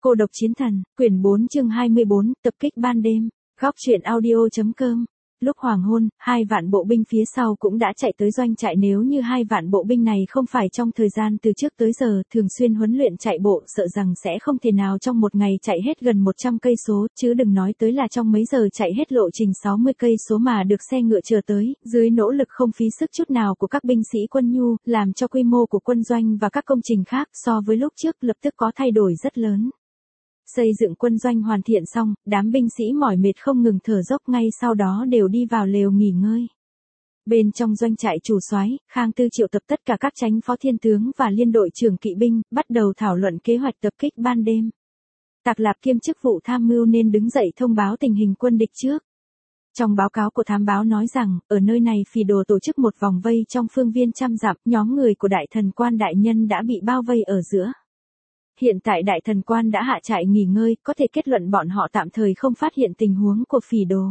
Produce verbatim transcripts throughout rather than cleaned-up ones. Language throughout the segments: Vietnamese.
Cô độc chiến thần, quyển bốn chương hai mươi bốn, tập kích ban đêm. Góc truyện audio.com. Lúc hoàng hôn, hai vạn bộ binh phía sau cũng đã chạy tới doanh trại. Nếu như hai vạn bộ binh này không phải trong thời gian từ trước tới giờ thường xuyên huấn luyện chạy bộ, sợ rằng sẽ không thể nào trong một ngày chạy hết gần một trăm cây số, chứ đừng nói tới là trong mấy giờ chạy hết lộ trình sáu mươi cây số mà được xe ngựa chờ tới. Dưới nỗ lực không phí sức chút nào của các binh sĩ quân nhu, làm cho quy mô của quân doanh và các công trình khác so với lúc trước lập tức có thay đổi rất lớn. Xây dựng quân doanh hoàn thiện xong, đám binh sĩ mỏi mệt không ngừng thở dốc, ngay sau đó đều đi vào lều nghỉ ngơi. Bên trong doanh trại chủ soái, Khang Tư triệu tập tất cả các chánh phó thiên tướng và liên đội trưởng kỵ binh, bắt đầu thảo luận kế hoạch tập kích ban đêm. Tạc Lạp kiêm chức vụ tham mưu nên đứng dậy thông báo tình hình quân địch trước. Trong báo cáo của thám báo nói rằng, ở nơi này Phỉ Đồ tổ chức một vòng vây trong phương viên trăm dặm, nhóm người của Đại Thần Quan đại nhân đã bị bao vây ở giữa. Hiện tại Đại Thần Quan đã hạ trại nghỉ ngơi, có thể kết luận bọn họ tạm thời không phát hiện tình huống của Phỉ Đồ.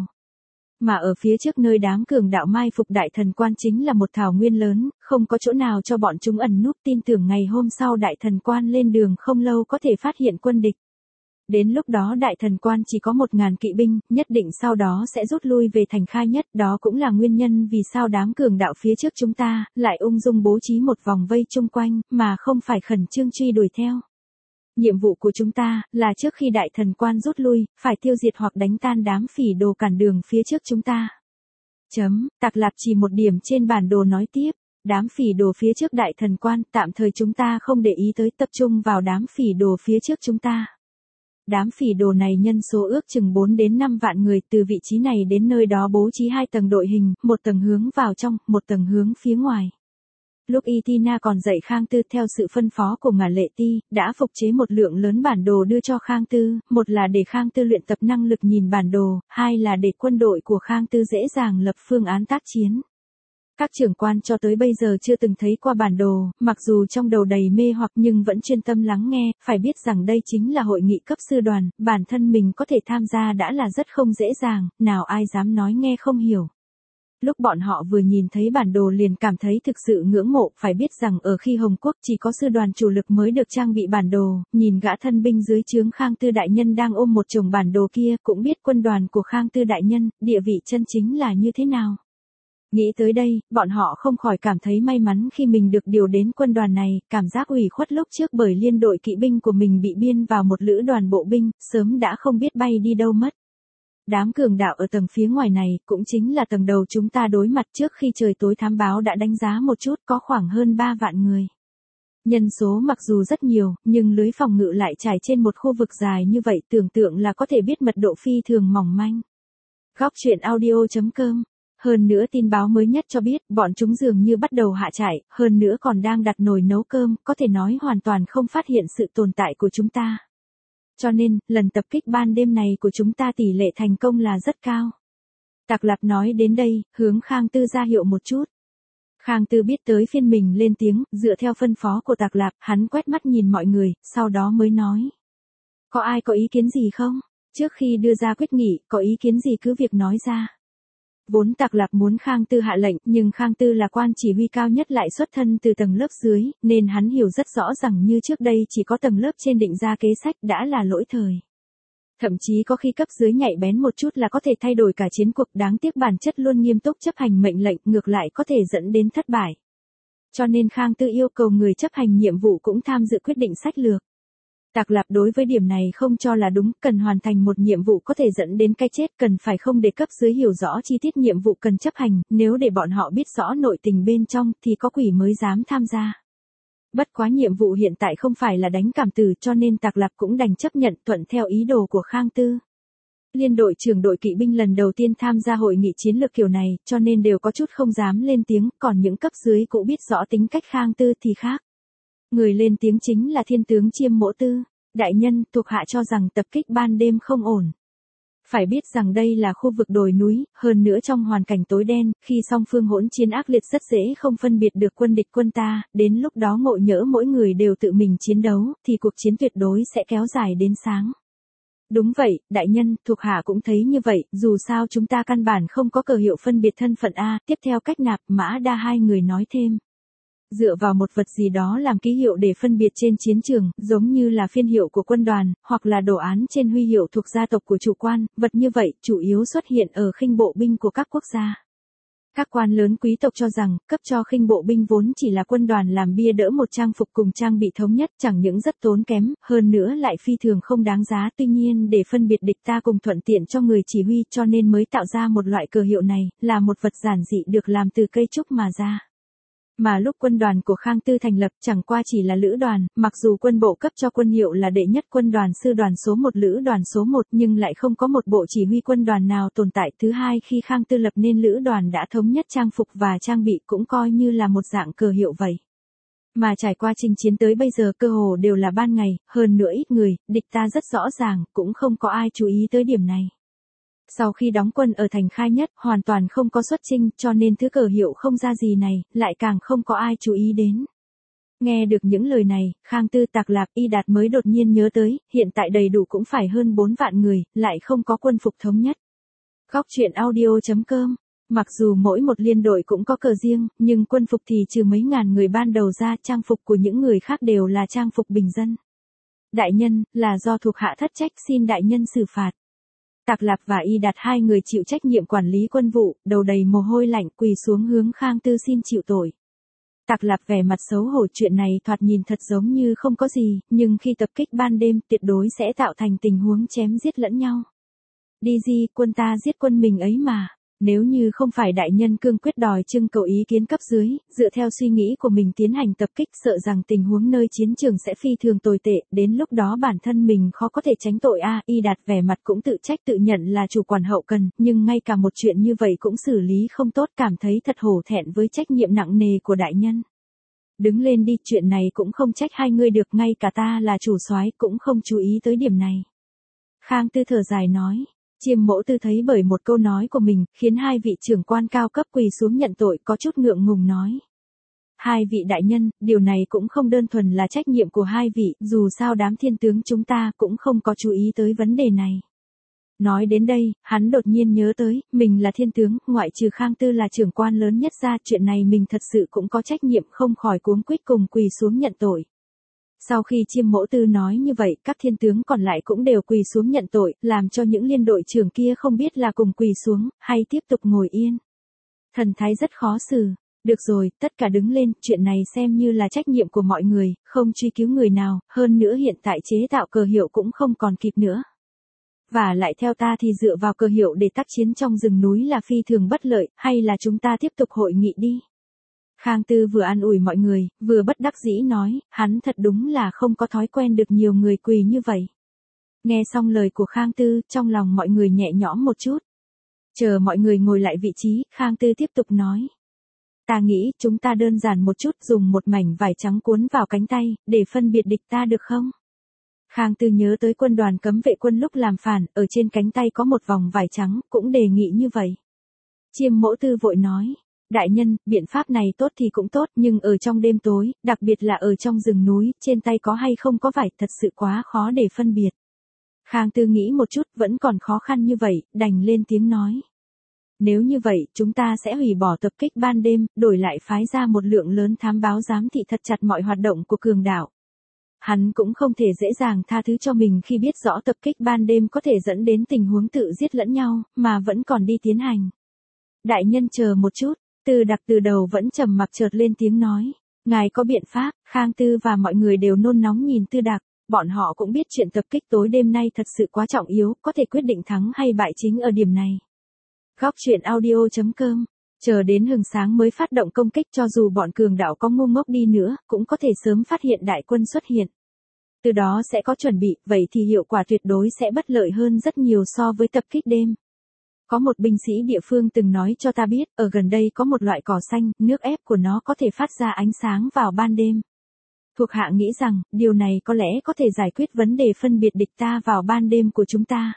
Mà ở phía trước nơi đám cường đạo mai phục Đại Thần Quan chính là một thảo nguyên lớn, không có chỗ nào cho bọn chúng ẩn núp, tin tưởng ngày hôm sau Đại Thần Quan lên đường không lâu có thể phát hiện quân địch. Đến lúc đó Đại Thần Quan chỉ có một ngàn kỵ binh, nhất định sau đó sẽ rút lui về thành Khai Nhất, đó cũng là nguyên nhân vì sao đám cường đạo phía trước chúng ta lại ung dung bố trí một vòng vây chung quanh, mà không phải khẩn trương truy đuổi theo. Nhiệm vụ của chúng ta là trước khi Đại Thần Quan rút lui, phải tiêu diệt hoặc đánh tan đám Phỉ Đồ cản đường phía trước chúng ta. Chấm, Tạc Lạp chỉ một điểm trên bản đồ nói tiếp, đám Phỉ Đồ phía trước Đại Thần Quan, tạm thời chúng ta không để ý tới, tập trung vào đám Phỉ Đồ phía trước chúng ta. Đám Phỉ Đồ này nhân số ước chừng bốn đến năm vạn người, từ vị trí này đến nơi đó bố trí hai tầng đội hình, một tầng hướng vào trong, một tầng hướng phía ngoài. Lúc Itina còn dạy Khang Tư theo sự phân phó của Ngả Lệ Ti, đã phục chế một lượng lớn bản đồ đưa cho Khang Tư, một là để Khang Tư luyện tập năng lực nhìn bản đồ, hai là để quân đội của Khang Tư dễ dàng lập phương án tác chiến. Các trưởng quan cho tới bây giờ chưa từng thấy qua bản đồ, mặc dù trong đầu đầy mê hoặc nhưng vẫn chuyên tâm lắng nghe, phải biết rằng đây chính là hội nghị cấp sư đoàn, bản thân mình có thể tham gia đã là rất không dễ dàng, nào ai dám nói nghe không hiểu. Lúc bọn họ vừa nhìn thấy bản đồ liền cảm thấy thực sự ngưỡng mộ, phải biết rằng ở khi Hồng Quốc chỉ có sư đoàn chủ lực mới được trang bị bản đồ, nhìn gã thân binh dưới trướng Khang Tư đại nhân đang ôm một chồng bản đồ kia, cũng biết quân đoàn của Khang Tư đại nhân, địa vị chân chính là như thế nào. Nghĩ tới đây, bọn họ không khỏi cảm thấy may mắn khi mình được điều đến quân đoàn này, cảm giác ủy khuất lúc trước bởi liên đội kỵ binh của mình bị biên vào một lữ đoàn bộ binh, sớm đã không biết bay đi đâu mất. Đám cường đạo ở tầng phía ngoài này, cũng chính là tầng đầu chúng ta đối mặt trước khi trời tối, thám báo đã đánh giá một chút, có khoảng hơn ba vạn người. Nhân số mặc dù rất nhiều, nhưng lưới phòng ngự lại trải trên một khu vực dài như vậy, tưởng tượng là có thể biết mật độ phi thường mỏng manh. Góc truyện audio.com. Hơn nữa tin báo mới nhất cho biết, bọn chúng dường như bắt đầu hạ trại, hơn nữa còn đang đặt nồi nấu cơm, có thể nói hoàn toàn không phát hiện sự tồn tại của chúng ta. Cho nên, lần tập kích ban đêm này của chúng ta tỷ lệ thành công là rất cao. Tạc Lạp nói đến đây, hướng Khang Tư ra hiệu một chút. Khang Tư biết tới phiên mình lên tiếng, dựa theo phân phó của Tạc Lạp, hắn quét mắt nhìn mọi người, sau đó mới nói. Có ai có ý kiến gì không? Trước khi đưa ra quyết nghị, có ý kiến gì cứ việc nói ra. Vốn Tạc Lạp muốn Khang Tư hạ lệnh, nhưng Khang Tư là quan chỉ huy cao nhất lại xuất thân từ tầng lớp dưới, nên hắn hiểu rất rõ rằng như trước đây chỉ có tầng lớp trên định ra kế sách đã là lỗi thời. Thậm chí có khi cấp dưới nhạy bén một chút là có thể thay đổi cả chiến cuộc, đáng tiếc bản chất luôn nghiêm túc chấp hành mệnh lệnh, ngược lại có thể dẫn đến thất bại. Cho nên Khang Tư yêu cầu người chấp hành nhiệm vụ cũng tham dự quyết định sách lược. Tạc Lạp đối với điểm này không cho là đúng, cần hoàn thành một nhiệm vụ có thể dẫn đến cái chết, cần phải không để cấp dưới hiểu rõ chi tiết nhiệm vụ cần chấp hành, nếu để bọn họ biết rõ nội tình bên trong thì có quỷ mới dám tham gia. Bất quá nhiệm vụ hiện tại không phải là đánh cảm tử, cho nên Tạc Lạp cũng đành chấp nhận thuận theo ý đồ của Khang Tư. Liên đội trưởng đội kỵ binh lần đầu tiên tham gia hội nghị chiến lược kiểu này, cho nên đều có chút không dám lên tiếng, còn những cấp dưới cũng biết rõ tính cách Khang Tư thì khác. Người lên tiếng chính là Thiên tướng Chiêm Mỗ Tư. Đại nhân, thuộc hạ cho rằng tập kích ban đêm không ổn. Phải biết rằng đây là khu vực đồi núi, hơn nữa trong hoàn cảnh tối đen, khi song phương hỗn chiến ác liệt rất dễ không phân biệt được quân địch quân ta, đến lúc đó ngộ nhỡ mỗi người đều tự mình chiến đấu, thì cuộc chiến tuyệt đối sẽ kéo dài đến sáng. Đúng vậy, đại nhân, thuộc hạ cũng thấy như vậy, dù sao chúng ta căn bản không có cờ hiệu phân biệt thân phận A, tiếp theo cách Nạp, Mã Đa hai người nói thêm. dựa vào một vật gì đó làm ký hiệu để phân biệt trên chiến trường, giống như là phiên hiệu của quân đoàn, hoặc là đồ án trên huy hiệu thuộc gia tộc của chủ quan, vật như vậy chủ yếu xuất hiện ở khinh bộ binh của các quốc gia. Các quan lớn quý tộc cho rằng, cấp cho khinh bộ binh vốn chỉ là quân đoàn làm bia đỡ một trang phục cùng trang bị thống nhất, chẳng những rất tốn kém, hơn nữa lại phi thường không đáng giá. Tuy nhiên để phân biệt địch ta cùng thuận tiện cho người chỉ huy, cho nên mới tạo ra một loại cờ hiệu này, là một vật giản dị được làm từ cây trúc mà ra. Mà lúc quân đoàn của Khang Tư thành lập chẳng qua chỉ là lữ đoàn, mặc dù quân bộ cấp cho quân hiệu là đệ nhất quân đoàn sư đoàn số một lữ đoàn số một nhưng lại không có một bộ chỉ huy quân đoàn nào tồn tại. Thứ hai, khi Khang Tư lập nên lữ đoàn đã thống nhất trang phục và trang bị, cũng coi như là một dạng cờ hiệu vậy. Mà trải qua chinh chiến tới bây giờ cơ hồ đều là ban ngày, hơn nữa ít người, địch ta rất rõ ràng, cũng không có ai chú ý tới điểm này. Sau khi đóng quân ở thành Khai Nhất, hoàn toàn không có xuất chinh, cho nên thứ cờ hiệu không ra gì này, lại càng không có ai chú ý đến. Nghe được những lời này, Khang Tư, Tạc Lạp, Y Đạt mới đột nhiên nhớ tới, hiện tại đầy đủ cũng phải hơn bốn vạn người, lại không có quân phục thống nhất. Góc truyện audio chấm com. Mặc dù mỗi một liên đội cũng có cờ riêng, nhưng quân phục thì trừ mấy ngàn người ban đầu ra, trang phục của những người khác đều là trang phục bình dân. Đại nhân, là do thuộc hạ thất trách, xin đại nhân xử phạt. Tạc Lạp và Y Đạt hai người chịu trách nhiệm quản lý quân vụ, đầu đầy mồ hôi lạnh quỳ xuống hướng Khang Tư xin chịu tội. Tạc Lạp vẻ mặt xấu hổ, chuyện này thoạt nhìn thật giống như không có gì, nhưng khi tập kích ban đêm tuyệt đối sẽ tạo thành tình huống chém giết lẫn nhau. Đi gì, quân ta giết quân mình ấy mà. Nếu như không phải đại nhân cương quyết đòi trưng cầu ý kiến cấp dưới, dựa theo suy nghĩ của mình tiến hành tập kích, sợ rằng tình huống nơi chiến trường sẽ phi thường tồi tệ, đến lúc đó bản thân mình khó có thể tránh tội a. À, Y Đạt vẻ mặt cũng tự trách tự nhận là chủ quản hậu cần, nhưng ngay cả một chuyện như vậy cũng xử lý không tốt, cảm thấy thật hổ thẹn với trách nhiệm nặng nề của đại nhân. Đứng lên đi, chuyện này cũng không trách hai người được, ngay cả ta là chủ soái cũng không chú ý tới điểm này. Khang Tư thở dài nói. Chiêm Mỗ Tư thấy bởi một câu nói của mình, khiến hai vị trưởng quan cao cấp quỳ xuống nhận tội, có chút ngượng ngùng nói. Hai vị đại nhân, điều này cũng không đơn thuần là trách nhiệm của hai vị, dù sao đám thiên tướng chúng ta cũng không có chú ý tới vấn đề này. Nói đến đây, hắn đột nhiên nhớ tới, mình là thiên tướng, ngoại trừ Khang Tư là trưởng quan lớn nhất ra, chuyện này mình thật sự cũng có trách nhiệm, không khỏi cuống quýt cùng quỳ xuống nhận tội. Sau khi Chiêm Mỗ Tư nói như vậy, các thiên tướng còn lại cũng đều quỳ xuống nhận tội, làm cho những liên đội trưởng kia không biết là cùng quỳ xuống, hay tiếp tục ngồi yên. Thần thái rất khó xử. Được rồi, tất cả đứng lên, chuyện này xem như là trách nhiệm của mọi người, không truy cứu người nào, hơn nữa hiện tại chế tạo cờ hiệu cũng không còn kịp nữa. Và lại theo ta thì dựa vào cờ hiệu để tác chiến trong rừng núi là phi thường bất lợi, hay là chúng ta tiếp tục hội nghị đi. Khang Tư vừa an ủi mọi người, vừa bất đắc dĩ nói, hắn thật đúng là không có thói quen được nhiều người quỳ như vậy. Nghe xong lời của Khang Tư, trong lòng mọi người nhẹ nhõm một chút. Chờ mọi người ngồi lại vị trí, Khang Tư tiếp tục nói. Ta nghĩ chúng ta đơn giản một chút, dùng một mảnh vải trắng cuốn vào cánh tay, để phân biệt địch ta được không? Khang Tư nhớ tới quân đoàn cấm vệ quân lúc làm phản, ở trên cánh tay có một vòng vải trắng, cũng đề nghị như vậy. Chiêm Mỗ Tư vội nói. Đại nhân, biện pháp này tốt thì cũng tốt, nhưng ở trong đêm tối, đặc biệt là ở trong rừng núi, trên tay có hay không có vải, thật sự quá khó để phân biệt. Khang Tư nghĩ một chút, vẫn còn khó khăn như vậy, đành lên tiếng nói. Nếu như vậy, chúng ta sẽ hủy bỏ tập kích ban đêm, đổi lại phái ra một lượng lớn thám báo giám thị thật chặt mọi hoạt động của cường đảo. Hắn cũng không thể dễ dàng tha thứ cho mình khi biết rõ tập kích ban đêm có thể dẫn đến tình huống tự giết lẫn nhau, mà vẫn còn đi tiến hành. Đại nhân chờ một chút. Tư Đặc từ đầu vẫn trầm mặc chợt lên tiếng nói, ngài có biện pháp. Khang Tư và mọi người đều nôn nóng nhìn Tư Đặc, bọn họ cũng biết chuyện tập kích tối đêm nay thật sự quá trọng yếu, có thể quyết định thắng hay bại chính ở điểm này. Góc truyện audio chấm com, chờ đến hừng sáng mới phát động công kích, cho dù bọn cường đảo có ngu ngốc đi nữa, cũng có thể sớm phát hiện đại quân xuất hiện. Từ đó sẽ có chuẩn bị, vậy thì hiệu quả tuyệt đối sẽ bất lợi hơn rất nhiều so với tập kích đêm. Có một binh sĩ địa phương từng nói cho ta biết, ở gần đây có một loại cỏ xanh, nước ép của nó có thể phát ra ánh sáng vào ban đêm. Thuộc hạ nghĩ rằng, điều này có lẽ có thể giải quyết vấn đề phân biệt địch ta vào ban đêm của chúng ta.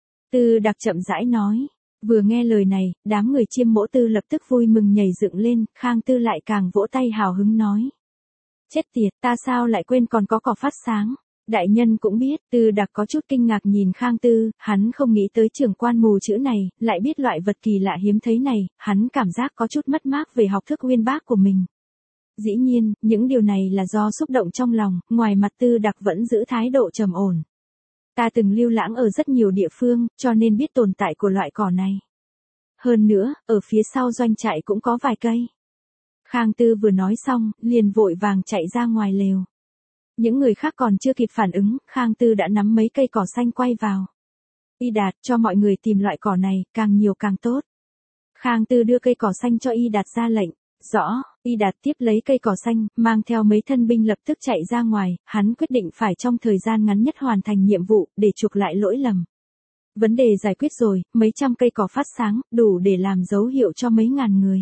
Tư Đặc chậm rãi nói. Vừa nghe lời này, đám người Chiêm Mỗ Tư lập tức vui mừng nhảy dựng lên, Khang Tư lại càng vỗ tay hào hứng nói. Chết tiệt, ta sao lại quên còn có cỏ phát sáng. Đại nhân cũng biết. Tư Đặc có chút kinh ngạc nhìn Khang Tư, hắn không nghĩ tới trưởng quan mù chữ này, lại biết loại vật kỳ lạ hiếm thấy này, hắn cảm giác có chút mất mát về học thức uyên bác của mình. Dĩ nhiên, những điều này là do xúc động trong lòng, ngoài mặt Tư Đặc vẫn giữ thái độ trầm ổn. Ta từng lưu lãng ở rất nhiều địa phương, cho nên biết tồn tại của loại cỏ này. Hơn nữa, ở phía sau doanh trại cũng có vài cây. Khang Tư vừa nói xong, liền vội vàng chạy ra ngoài lều. Những người khác còn chưa kịp phản ứng, Khang Tư đã nắm mấy cây cỏ xanh quay vào. Y Đạt, cho mọi người tìm loại cỏ này, càng nhiều càng tốt. Khang Tư đưa cây cỏ xanh cho Y Đạt ra lệnh. Rõ, Y Đạt tiếp lấy cây cỏ xanh, mang theo mấy thân binh lập tức chạy ra ngoài, hắn quyết định phải trong thời gian ngắn nhất hoàn thành nhiệm vụ, để chuộc lại lỗi lầm. Vấn đề giải quyết rồi, mấy trăm cây cỏ phát sáng, đủ để làm dấu hiệu cho mấy ngàn người.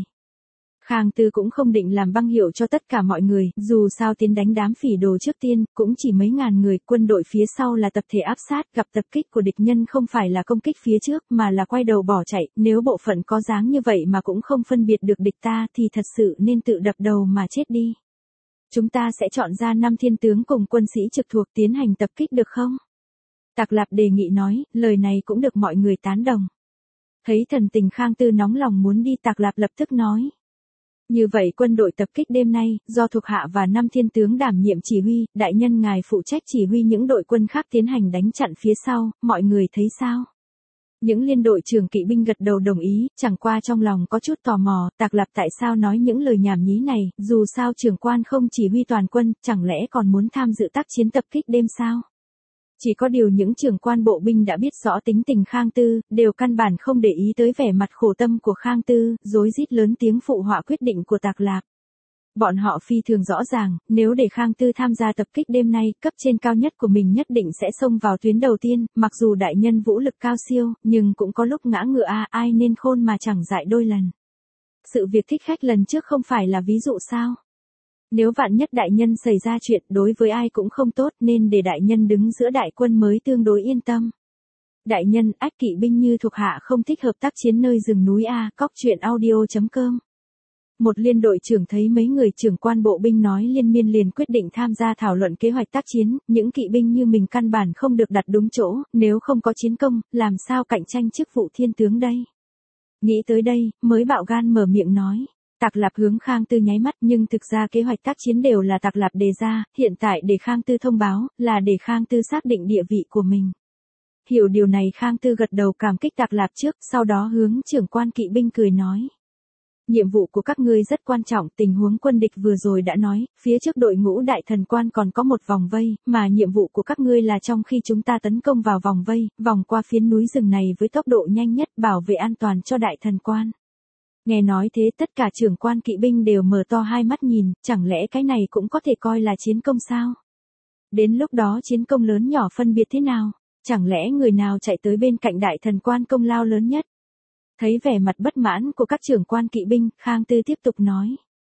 Khang Tư cũng không định làm băng hiệu cho tất cả mọi người, dù sao tiến đánh đám phỉ đồ trước tiên, cũng chỉ mấy ngàn người, quân đội phía sau là tập thể áp sát, gặp tập kích của địch nhân không phải là công kích phía trước, mà là quay đầu bỏ chạy, nếu bộ phận có dáng như vậy mà cũng không phân biệt được địch ta thì thật sự nên tự đập đầu mà chết đi. Chúng ta sẽ chọn ra năm thiên tướng cùng quân sĩ trực thuộc tiến hành tập kích được không? Tạc Lạp đề nghị nói, lời này cũng được mọi người tán đồng. Thấy thần tình Khang Tư nóng lòng muốn đi, Tạc Lạp lập tức nói. Như vậy quân đội tập kích đêm nay, do thuộc hạ và năm thiên tướng đảm nhiệm chỉ huy, đại nhân ngài phụ trách chỉ huy những đội quân khác tiến hành đánh chặn phía sau, mọi người thấy sao? Những liên đội trưởng kỵ binh gật đầu đồng ý, chẳng qua trong lòng có chút tò mò, Tạc Lạp tại sao nói những lời nhảm nhí này, dù sao trưởng quan không chỉ huy toàn quân, chẳng lẽ còn muốn tham dự tác chiến tập kích đêm sao? Chỉ có điều những trưởng quan bộ binh đã biết rõ tính tình Khang Tư, đều căn bản không để ý tới vẻ mặt khổ tâm của Khang Tư, rối rít lớn tiếng phụ họa quyết định của Tạc Lạp. Bọn họ phi thường rõ ràng, nếu để Khang Tư tham gia tập kích đêm nay, cấp trên cao nhất của mình nhất định sẽ xông vào tuyến đầu tiên, mặc dù đại nhân vũ lực cao siêu, nhưng cũng có lúc ngã ngựa a, ai nên khôn mà chẳng dại đôi lần. Sự việc thích khách lần trước không phải là ví dụ sao? Nếu vạn nhất đại nhân xảy ra chuyện đối với ai cũng không tốt nên để đại nhân đứng giữa đại quân mới tương đối yên tâm. Đại nhân, ách kỵ binh như thuộc hạ không thích hợp tác chiến nơi rừng núi A, cóc truyện audio chấm com. Một liên đội trưởng thấy mấy người trưởng quan bộ binh nói liên miên liền quyết định tham gia thảo luận kế hoạch tác chiến, những kỵ binh như mình căn bản không được đặt đúng chỗ, nếu không có chiến công, làm sao cạnh tranh chức vụ thiên tướng đây? Nghĩ tới đây, mới bạo gan mở miệng nói. Tạc Lạp hướng Khang Tư nháy mắt nhưng thực ra kế hoạch tác chiến đều là Tạc Lạp đề ra, hiện tại để Khang Tư thông báo, là để Khang Tư xác định địa vị của mình. Hiểu điều này Khang Tư gật đầu cảm kích Tạc Lạp trước, sau đó hướng trưởng quan kỵ binh cười nói. Nhiệm vụ của các ngươi rất quan trọng, tình huống quân địch vừa rồi đã nói, phía trước đội ngũ đại thần quan còn có một vòng vây, mà nhiệm vụ của các ngươi là trong khi chúng ta tấn công vào vòng vây, vòng qua phiến núi rừng này với tốc độ nhanh nhất bảo vệ an toàn cho đại thần quan. Nghe nói thế tất cả trưởng quan kỵ binh đều mở to hai mắt nhìn, chẳng lẽ cái này cũng có thể coi là chiến công sao? Đến lúc đó chiến công lớn nhỏ phân biệt thế nào? Chẳng lẽ người nào chạy tới bên cạnh đại thần quan công lao lớn nhất? Thấy vẻ mặt bất mãn của các trưởng quan kỵ binh, Khang Tư tiếp tục nói.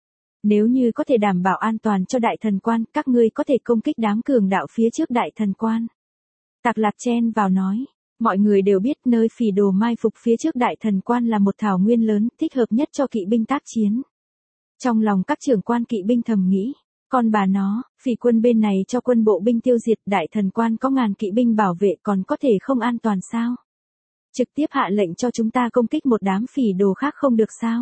Nếu như có thể đảm bảo an toàn cho đại thần quan, các ngươi có thể công kích đám cường đạo phía trước đại thần quan. Tạc Lạp chen vào nói. Mọi người đều biết nơi phỉ đồ mai phục phía trước đại thần quan là một thảo nguyên lớn, thích hợp nhất cho kỵ binh tác chiến. Trong lòng các trưởng quan kỵ binh thầm nghĩ, con bà nó, phỉ quân bên này cho quân bộ binh tiêu diệt, đại thần quan có ngàn kỵ binh bảo vệ còn có thể không an toàn sao? Trực tiếp hạ lệnh cho chúng ta công kích một đám phỉ đồ khác không được sao?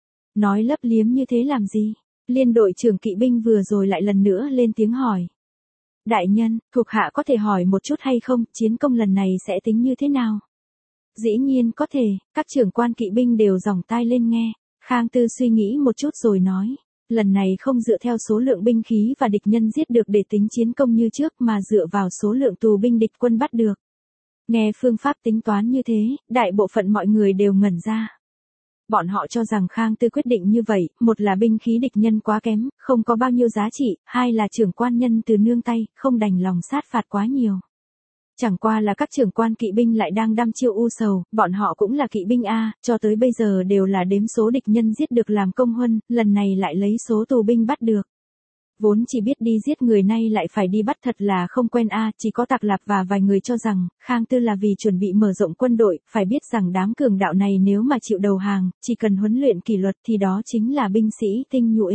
Nói lấp liếm như thế làm gì? Liên đội trưởng kỵ binh vừa rồi lại lần nữa lên tiếng hỏi. Đại nhân, thuộc hạ có thể hỏi một chút hay không, chiến công lần này sẽ tính như thế nào? Dĩ nhiên có thể, các trưởng quan kỵ binh đều dòng tai lên nghe. Khang Tư suy nghĩ một chút rồi nói, lần này không dựa theo số lượng binh khí và địch nhân giết được để tính chiến công như trước mà dựa vào số lượng tù binh địch quân bắt được. Nghe phương pháp tính toán như thế, đại bộ phận mọi người đều ngẩn ra. Bọn họ cho rằng Khang Tư quyết định như vậy, một là binh khí địch nhân quá kém, không có bao nhiêu giá trị, hai là trưởng quan nhân từ nương tay, không đành lòng sát phạt quá nhiều. Chẳng qua là các trưởng quan kỵ binh lại đang đăm chiêu u sầu, bọn họ cũng là kỵ binh A, cho tới bây giờ đều là đếm số địch nhân giết được làm công huân, lần này lại lấy số tù binh bắt được. Vốn chỉ biết đi giết người nay lại phải đi bắt thật là không quen a, chỉ có Tạc Lạp và vài người cho rằng, Khang Tư là vì chuẩn bị mở rộng quân đội, phải biết rằng đám cường đạo này nếu mà chịu đầu hàng, chỉ cần huấn luyện kỷ luật thì đó chính là binh sĩ tinh nhuệ.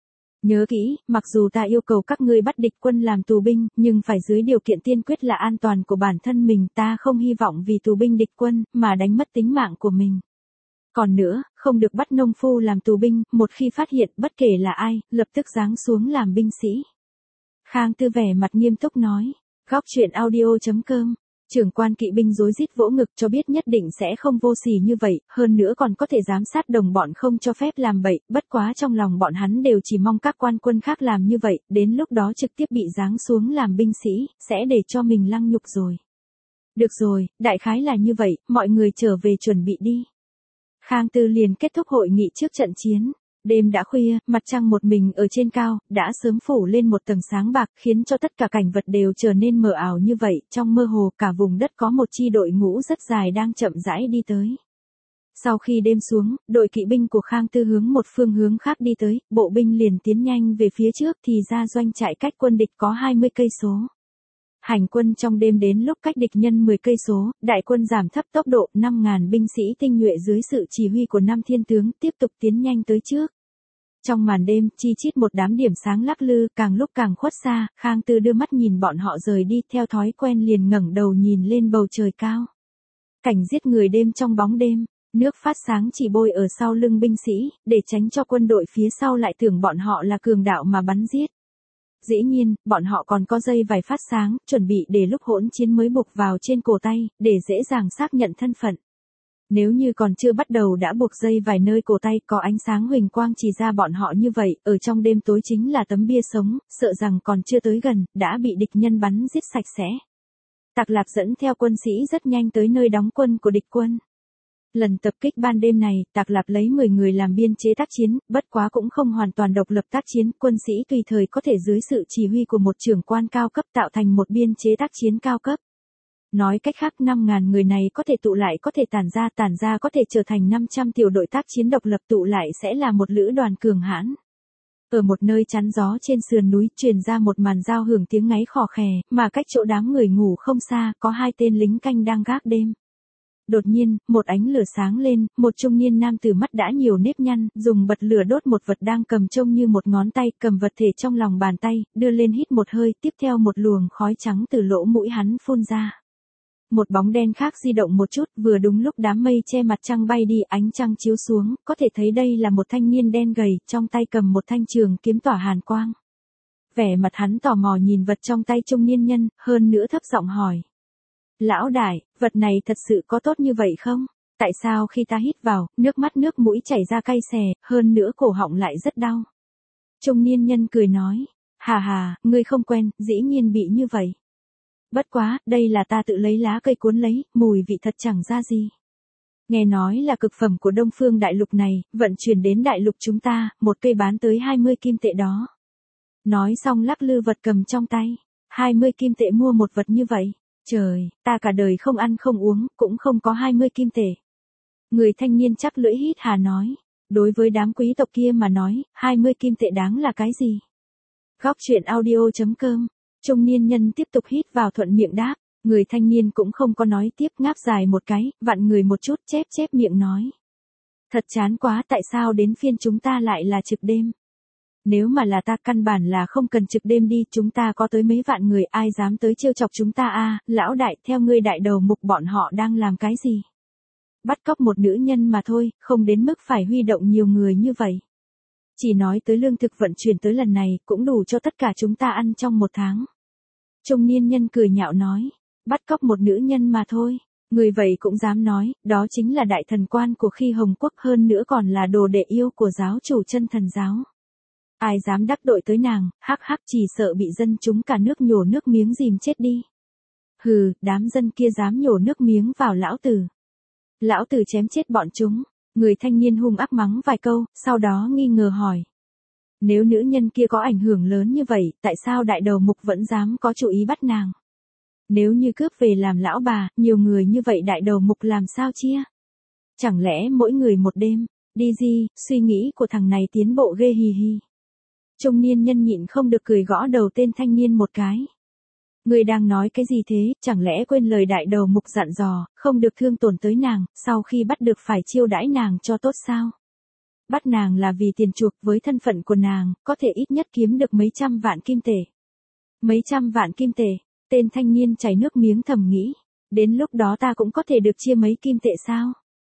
Nhớ kỹ, mặc dù ta yêu cầu các ngươi bắt địch quân làm tù binh, nhưng phải dưới điều kiện tiên quyết là an toàn của bản thân mình, ta không hy vọng vì tù binh địch quân, mà đánh mất tính mạng của mình. Còn nữa, không được bắt nông phu làm tù binh, một khi phát hiện bất kể là ai, lập tức giáng xuống làm binh sĩ. Khang Tư vẻ mặt nghiêm túc nói. Góc truyện audio.com. Trưởng quan kỵ binh rối rít vỗ ngực cho biết nhất định sẽ không vô sỉ như vậy, hơn nữa còn có thể giám sát đồng bọn không cho phép làm bậy, bất quá trong lòng bọn hắn đều chỉ mong các quan quân khác làm như vậy, đến lúc đó trực tiếp bị giáng xuống làm binh sĩ, sẽ để cho mình lăng nhục rồi. Được rồi, đại khái là như vậy, mọi người trở về chuẩn bị đi. Khang Tư liền kết thúc hội nghị trước trận chiến. Đêm đã khuya, mặt trăng một mình ở trên cao, đã sớm phủ lên một tầng sáng bạc, khiến cho tất cả cảnh vật đều trở nên mờ ảo như vậy, trong mơ hồ cả vùng đất có một chi đội ngũ rất dài đang chậm rãi đi tới. Sau khi đêm xuống, đội kỵ binh của Khang Tư hướng một phương hướng khác đi tới, bộ binh liền tiến nhanh về phía trước thì ra doanh trại cách quân địch có hai mươi cây số. Hành quân trong đêm đến lúc cách địch nhân mười cây số, đại quân giảm thấp tốc độ, năm nghìn binh sĩ tinh nhuệ dưới sự chỉ huy của năm thiên tướng tiếp tục tiến nhanh tới trước. Trong màn đêm, chi chít một đám điểm sáng lắc lư, càng lúc càng khuất xa, Khang Tư đưa mắt nhìn bọn họ rời đi, theo thói quen liền ngẩng đầu nhìn lên bầu trời cao. Cảnh giết người đêm trong bóng đêm, nước phát sáng chỉ bôi ở sau lưng binh sĩ, để tránh cho quân đội phía sau lại tưởng bọn họ là cường đạo mà bắn giết. Dĩ nhiên, bọn họ còn có dây vải phát sáng, chuẩn bị để lúc hỗn chiến mới buộc vào trên cổ tay, để dễ dàng xác nhận thân phận. Nếu như còn chưa bắt đầu đã buộc dây vài nơi cổ tay có ánh sáng huỳnh quang chỉ ra bọn họ như vậy, ở trong đêm tối chính là tấm bia sống, sợ rằng còn chưa tới gần, đã bị địch nhân bắn giết sạch sẽ. Tạc Lạc dẫn theo quân sĩ rất nhanh tới nơi đóng quân của địch quân. Lần tập kích ban đêm này, Tạc Lạc lấy mười người làm biên chế tác chiến, bất quá cũng không hoàn toàn độc lập tác chiến, quân sĩ tùy thời có thể dưới sự chỉ huy của một trưởng quan cao cấp tạo thành một biên chế tác chiến cao cấp. Nói cách khác năm nghìn người này có thể tụ lại có thể tản ra tản ra có thể trở thành năm trăm tiểu đội tác chiến độc lập tụ lại sẽ là một lữ đoàn cường hãn. Ở một nơi chắn gió trên sườn núi truyền ra một màn giao hưởng tiếng ngáy khò khè, mà cách chỗ đám người ngủ không xa, có hai tên lính canh đang gác đêm. Đột nhiên, một ánh lửa sáng lên, một trung niên nam tử mắt đã nhiều nếp nhăn, dùng bật lửa đốt một vật đang cầm trông như một ngón tay, cầm vật thể trong lòng bàn tay, đưa lên hít một hơi, tiếp theo một luồng khói trắng từ lỗ mũi hắn phun ra. Một bóng đen khác di động một chút, vừa đúng lúc đám mây che mặt trăng bay đi, ánh trăng chiếu xuống, có thể thấy đây là một thanh niên đen gầy, trong tay cầm một thanh trường kiếm tỏa hàn quang. Vẻ mặt hắn tò mò nhìn vật trong tay trung niên nhân, hơn nữa thấp giọng hỏi. Lão đại, vật này thật sự có tốt như vậy không? Tại sao khi ta hít vào, nước mắt nước mũi chảy ra cay xè, hơn nữa cổ họng lại rất đau? Trung niên nhân cười nói, hà hà, ngươi không quen, dĩ nhiên bị như vậy. Bất quá, đây là ta tự lấy lá cây cuốn lấy, mùi vị thật chẳng ra gì. Nghe nói là cực phẩm của Đông Phương Đại Lục này, vận chuyển đến Đại Lục chúng ta, một cây bán tới hai mươi kim tệ đó. Nói xong lắc lư vật cầm trong tay, hai mươi kim tệ mua một vật như vậy. Trời, ta cả đời không ăn không uống, cũng không có hai mươi kim tệ. Người thanh niên chắc lưỡi hít hà nói, đối với đám quý tộc kia mà nói, hai mươi kim tệ đáng là cái gì? Góc truyện audio.com. Trung niên nhân tiếp tục hít vào thuận miệng đáp, người thanh niên cũng không có nói tiếp, ngáp dài một cái, vặn người một chút, chép chép miệng nói. Thật chán quá, tại sao đến phiên chúng ta lại là trực đêm? Nếu mà là ta căn bản là không cần trực đêm đi, chúng ta có tới mấy vạn người, ai dám tới trêu chọc chúng ta a? Lão đại, theo ngươi đại đầu mục bọn họ đang làm cái gì? Bắt cóc một nữ nhân mà thôi, không đến mức phải huy động nhiều người như vậy. Chỉ nói tới lương thực vận chuyển tới lần này, cũng đủ cho tất cả chúng ta ăn trong một tháng. Trung niên nhân cười nhạo nói, bắt cóc một nữ nhân mà thôi. Người vậy cũng dám nói, đó chính là đại thần quan của khi Hồng Quốc, hơn nữa còn là đồ đệ yêu của giáo chủ chân thần giáo. Ai dám đắc tội tới nàng, hắc hắc, chỉ sợ bị dân chúng cả nước nhổ nước miếng dìm chết đi. Hừ, đám dân kia dám nhổ nước miếng vào lão tử. Lão tử chém chết bọn chúng. Người thanh niên hung ác mắng vài câu, sau đó nghi ngờ hỏi. Nếu nữ nhân kia có ảnh hưởng lớn như vậy, tại sao đại đầu mục vẫn dám có chủ ý bắt nàng? Nếu như cướp về làm lão bà, nhiều người như vậy đại đầu mục làm sao chia? Chẳng lẽ mỗi người một đêm? Đi gì, suy nghĩ của thằng này tiến bộ ghê hì hì. Trung niên nhân nhịn không được cười gõ đầu tên thanh niên một cái. Người đang nói cái gì thế, chẳng lẽ quên lời đại đầu mục dặn dò, không được thương tổn tới nàng, sau khi bắt được phải chiêu đãi nàng cho tốt sao? Bắt nàng là vì tiền chuộc, với thân phận của nàng, có thể ít nhất kiếm được mấy trăm vạn kim tệ. Mấy trăm vạn kim tệ, tên thanh niên chảy nước miếng thầm nghĩ, đến lúc đó ta cũng có thể được chia mấy kim tệ sao?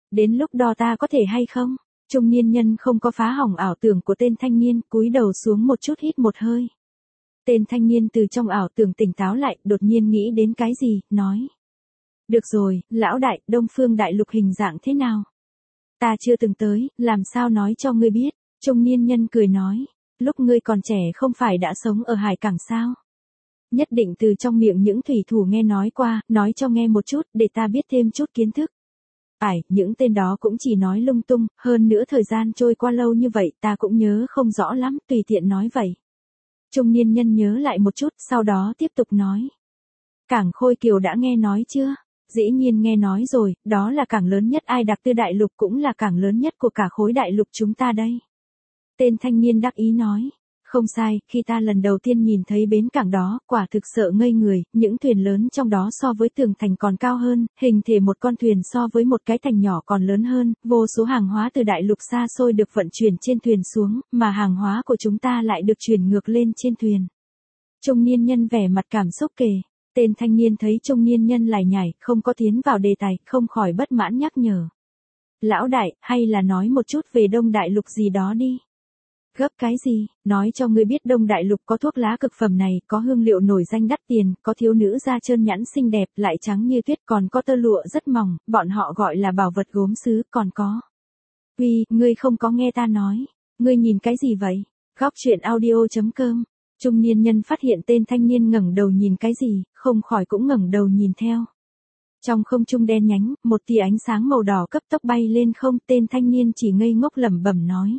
Đến lúc đó ta có thể hay không? Trung niên nhân không có phá hỏng ảo tưởng của tên thanh niên, cúi đầu xuống một chút hít một hơi. Tên thanh niên từ trong ảo tưởng tỉnh táo lại, đột nhiên nghĩ đến cái gì, nói. Được rồi, lão đại, Đông Phương Đại Lục hình dạng thế nào? Ta chưa từng tới, làm sao nói cho ngươi biết? Trung niên nhân cười nói. Lúc ngươi còn trẻ không phải đã sống ở hải cảng sao? Nhất định từ trong miệng những thủy thủ nghe nói qua, nói cho nghe một chút, để ta biết thêm chút kiến thức. Phải, những tên đó cũng chỉ nói lung tung, hơn nữa thời gian trôi qua lâu như vậy ta cũng nhớ không rõ lắm, tùy tiện nói vậy. Trung niên nhân nhớ lại một chút, sau đó tiếp tục nói. Cảng Khôi Kiều đã nghe nói chưa? Dĩ nhiên nghe nói rồi, đó là cảng lớn nhất Ai Đặc Tư Đại Lục, cũng là cảng lớn nhất của cả khối đại lục chúng ta đây. Tên thanh niên đắc ý nói. Không sai, khi ta lần đầu tiên nhìn thấy bến cảng đó, quả thực sợ ngây người, những thuyền lớn trong đó so với tường thành còn cao hơn, hình thể một con thuyền so với một cái thành nhỏ còn lớn hơn, vô số hàng hóa từ đại lục xa xôi được vận chuyển trên thuyền xuống, mà hàng hóa của chúng ta lại được chuyển ngược lên trên thuyền. Trung niên nhân vẻ mặt cảm xúc kể, tên thanh niên thấy trung niên nhân lải nhải, không có tiến vào đề tài, không khỏi bất mãn nhắc nhở. Lão đại, hay là nói một chút về Đông Đại Lục gì đó đi. Gấp cái gì, nói cho ngươi biết Đông Đại Lục có thuốc lá cực phẩm này, có hương liệu nổi danh đắt tiền, có thiếu nữ da trơn nhẵn xinh đẹp, lại trắng như tuyết, còn có tơ lụa rất mỏng, bọn họ gọi là bảo vật gốm sứ, còn có. Uy, ngươi không có nghe ta nói, ngươi nhìn cái gì vậy? Góc truyện audio chấm com. Trung niên nhân phát hiện tên thanh niên ngẩng đầu nhìn cái gì, không khỏi cũng ngẩng đầu nhìn theo. Trong không trung đen nhánh, một tia ánh sáng màu đỏ cấp tốc bay lên không, tên thanh niên chỉ ngây ngốc lẩm bẩm nói.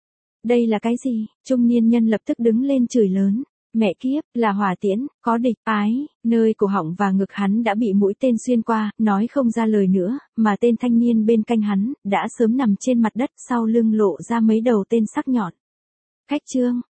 Đây là cái gì? Trung niên nhân lập tức đứng lên chửi lớn. Mẹ kiếp, là hỏa tiễn, có địch, ái, nơi cổ họng và ngực hắn đã bị mũi tên xuyên qua, nói không ra lời nữa, mà tên thanh niên bên cạnh hắn, đã sớm nằm trên mặt đất sau lưng lộ ra mấy đầu tên sắc nhọn. Khách trương,